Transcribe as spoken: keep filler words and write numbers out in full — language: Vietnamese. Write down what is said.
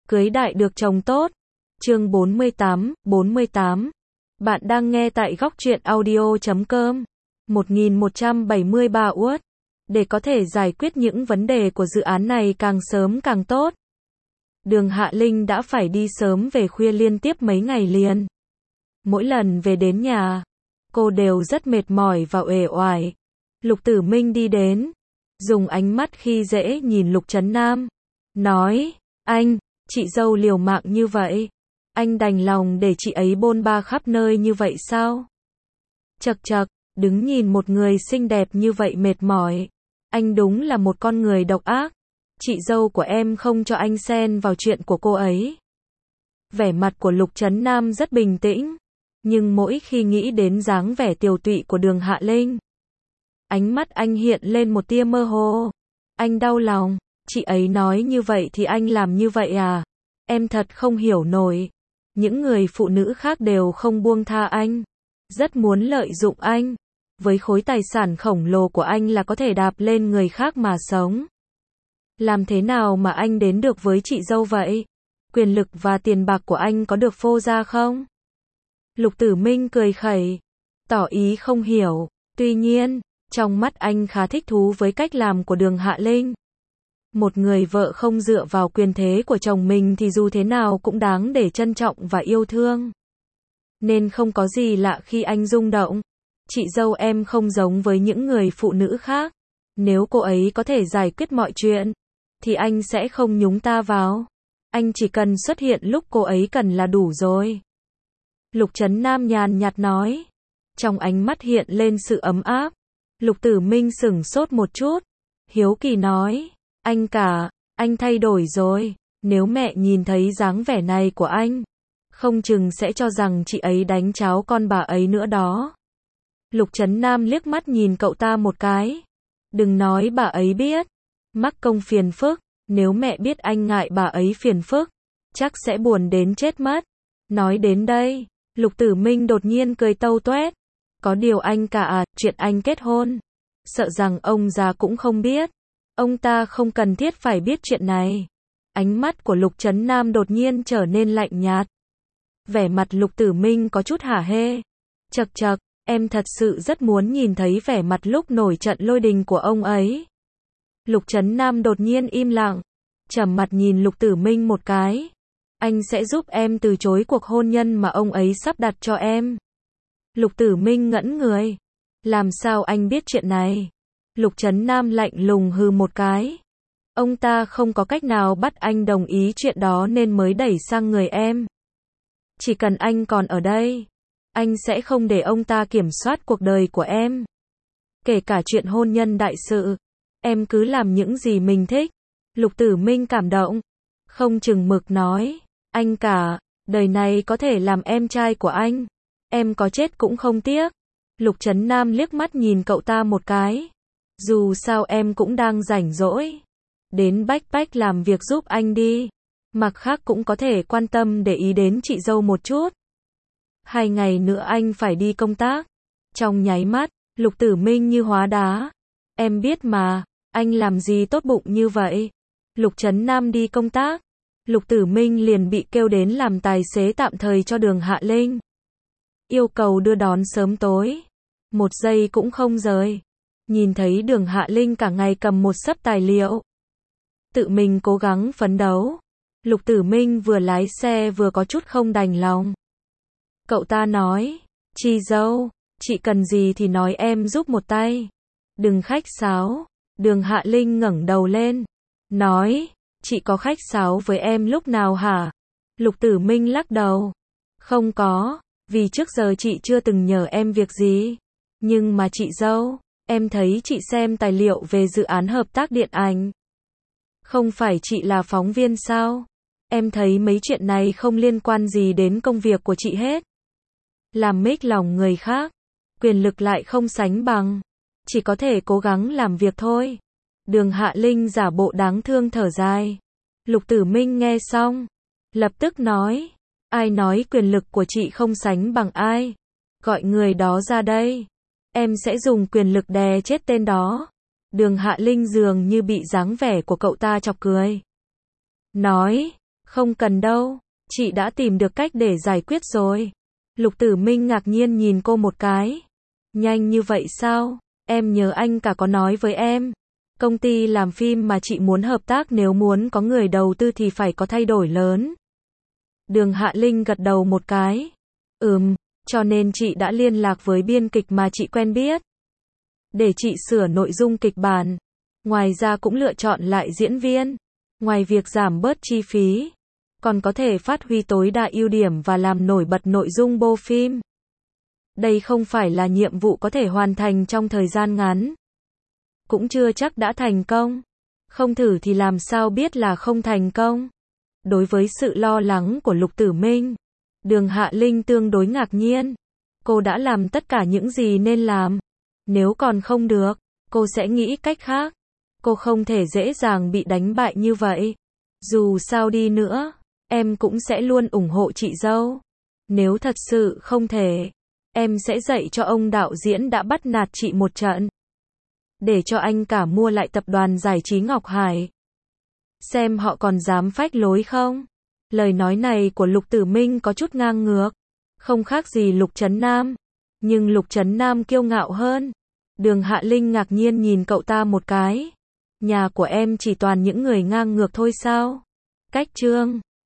Cưới đại được chồng tốt. Chương bốn mươi tám, bốn mươi tám. Bạn đang nghe tại góc truyện audio chấm com. một nghìn một trăm bảy mươi ba uất. Để có thể giải quyết những vấn đề của dự án này càng sớm càng tốt. Đường Hạ Linh đã phải đi sớm về khuya liên tiếp mấy ngày liền. Mỗi lần về đến nhà, cô đều rất mệt mỏi và uể oải. Lục Tử Minh đi đến, dùng ánh mắt khi dễ nhìn Lục Trấn Nam, nói, anh, chị dâu liều mạng như vậy, anh đành lòng để chị ấy bôn ba khắp nơi như vậy sao? Chậc chậc, đứng nhìn một người xinh đẹp như vậy mệt mỏi, anh đúng là một con người độc ác. Chị dâu của em không cho anh xen vào chuyện của cô ấy. Vẻ mặt của Lục Trấn Nam rất bình tĩnh, nhưng mỗi khi nghĩ đến dáng vẻ tiều tụy của Đường Hạ Linh, ánh mắt anh hiện lên một tia mơ hồ. Anh đau lòng, chị ấy nói như vậy thì anh làm như vậy à? Em thật không hiểu nổi. Những người phụ nữ khác đều không buông tha anh, rất muốn lợi dụng anh. Với khối tài sản khổng lồ của anh là có thể đạp lên người khác mà sống. Làm thế nào mà anh đến được với chị dâu vậy? Quyền lực và tiền bạc của anh có được phô ra không? Lục Tử Minh cười khẩy, tỏ ý không hiểu. Tuy nhiên, trong mắt anh khá thích thú với cách làm của Đường Hạ Linh. Một người vợ không dựa vào quyền thế của chồng mình thì dù thế nào cũng đáng để trân trọng và yêu thương. Nên không có gì lạ khi anh rung động. Chị dâu em không giống với những người phụ nữ khác. Nếu cô ấy có thể giải quyết mọi chuyện, thì anh sẽ không nhúng ta vào. Anh chỉ cần xuất hiện lúc cô ấy cần là đủ rồi. Lục Trấn Nam nhàn nhạt nói. Trong ánh mắt hiện lên sự ấm áp. Lục Tử Minh sửng sốt một chút. Hiếu kỳ nói. Anh cả, anh thay đổi rồi. Nếu mẹ nhìn thấy dáng vẻ này của anh, không chừng sẽ cho rằng chị ấy đánh cháo con bà ấy nữa đó. Lục Trấn Nam liếc mắt nhìn cậu ta một cái. Đừng nói bà ấy biết. Mắc công phiền phức. Nếu mẹ biết anh ngại bà ấy phiền phức, chắc sẽ buồn đến chết mất. Nói đến đây, Lục Tử Minh đột nhiên cười tâu toét. Có điều anh cả à, chuyện anh kết hôn, sợ rằng ông già cũng không biết. Ông ta không cần thiết phải biết chuyện này. Ánh mắt của Lục Trấn Nam đột nhiên trở nên lạnh nhạt. Vẻ mặt Lục Tử Minh có chút hả hê. Chậc chậc, em thật sự rất muốn nhìn thấy vẻ mặt lúc nổi trận lôi đình của ông ấy. Lục Trấn Nam đột nhiên im lặng, trầm mặt nhìn Lục Tử Minh một cái. Anh sẽ giúp em từ chối cuộc hôn nhân mà ông ấy sắp đặt cho em. Lục Tử Minh ngẩn người. Làm sao anh biết chuyện này? Lục Trấn Nam lạnh lùng hừ một cái. Ông ta không có cách nào bắt anh đồng ý chuyện đó nên mới đẩy sang người em. Chỉ cần anh còn ở đây, anh sẽ không để ông ta kiểm soát cuộc đời của em. Kể cả chuyện hôn nhân đại sự, em cứ làm những gì mình thích. Lục Tử Minh cảm động, không chừng mực nói. Anh cả, đời này có thể làm em trai của anh, em có chết cũng không tiếc. Lục Trấn Nam liếc mắt nhìn cậu ta một cái. Dù sao em cũng đang rảnh rỗi, đến bách bách làm việc giúp anh đi. Mặt khác cũng có thể quan tâm để ý đến chị dâu một chút. Hai ngày nữa anh phải đi công tác. Trong nháy mắt, Lục Tử Minh như hóa đá. Em biết mà, anh làm gì tốt bụng như vậy. Lục Trấn Nam đi công tác, Lục Tử Minh liền bị kêu đến làm tài xế tạm thời cho Đường Hạ Linh. Yêu cầu đưa đón sớm tối, một giây cũng không rời. Nhìn thấy Đường Hạ Linh cả ngày cầm một xấp tài liệu, tự mình cố gắng phấn đấu, Lục Tử Minh vừa lái xe vừa có chút không đành lòng. Cậu ta nói, chị dâu, chị cần gì thì nói em giúp một tay. Đừng khách sáo. Đường Hạ Linh ngẩng đầu lên, nói, chị có khách sáo với em lúc nào hả? Lục Tử Minh lắc đầu. Không có, vì trước giờ chị chưa từng nhờ em việc gì. Nhưng mà chị dâu, em thấy chị xem tài liệu về dự án hợp tác điện ảnh. Không phải chị là phóng viên sao? Em thấy mấy chuyện này không liên quan gì đến công việc của chị hết. Làm mếch lòng người khác, quyền lực lại không sánh bằng. Chỉ có thể cố gắng làm việc thôi. Đường Hạ Linh giả bộ đáng thương thở dài. Lục Tử Minh nghe xong, lập tức nói, ai nói quyền lực của chị không sánh bằng ai? Gọi người đó ra đây. Em sẽ dùng quyền lực đè chết tên đó. Đường Hạ Linh dường như bị dáng vẻ của cậu ta chọc cười. Nói, Không cần đâu, chị đã tìm được cách để giải quyết rồi. Lục Tử Minh ngạc nhiên nhìn cô một cái. Nhanh như vậy sao? Em nhớ anh cả có nói với em. Công ty làm phim mà chị muốn hợp tác nếu muốn có người đầu tư thì phải có thay đổi lớn. Đường Hạ Linh gật đầu một cái. Ừm, cho nên chị đã liên lạc với biên kịch mà chị quen biết. Để chị sửa nội dung kịch bản. Ngoài ra cũng lựa chọn lại diễn viên. Ngoài việc giảm bớt chi phí, còn có thể phát huy tối đa ưu điểm và làm nổi bật nội dung bộ phim. Đây không phải là nhiệm vụ có thể hoàn thành trong thời gian ngắn. Cũng chưa chắc đã thành công. Không thử thì làm sao biết là không thành công. Đối với sự lo lắng của Lục Tử Minh, Đường Hạ Linh tương đối ngạc nhiên. Cô đã làm tất cả những gì nên làm. Nếu còn không được, cô sẽ nghĩ cách khác. Cô không thể dễ dàng bị đánh bại như vậy. Dù sao đi nữa, em cũng sẽ luôn ủng hộ chị dâu. Nếu thật sự không thể, em sẽ dạy cho ông đạo diễn đã bắt nạt chị một trận. Để cho anh cả mua lại tập đoàn giải trí Ngọc Hải. Xem họ còn dám phách lối không? Lời nói này của Lục Tử Minh có chút ngang ngược. Không khác gì Lục Trấn Nam. Nhưng Lục Trấn Nam kiêu ngạo hơn. Đường Hạ Linh ngạc nhiên nhìn cậu ta một cái. Nhà của em chỉ toàn những người ngang ngược thôi sao? Cách Trương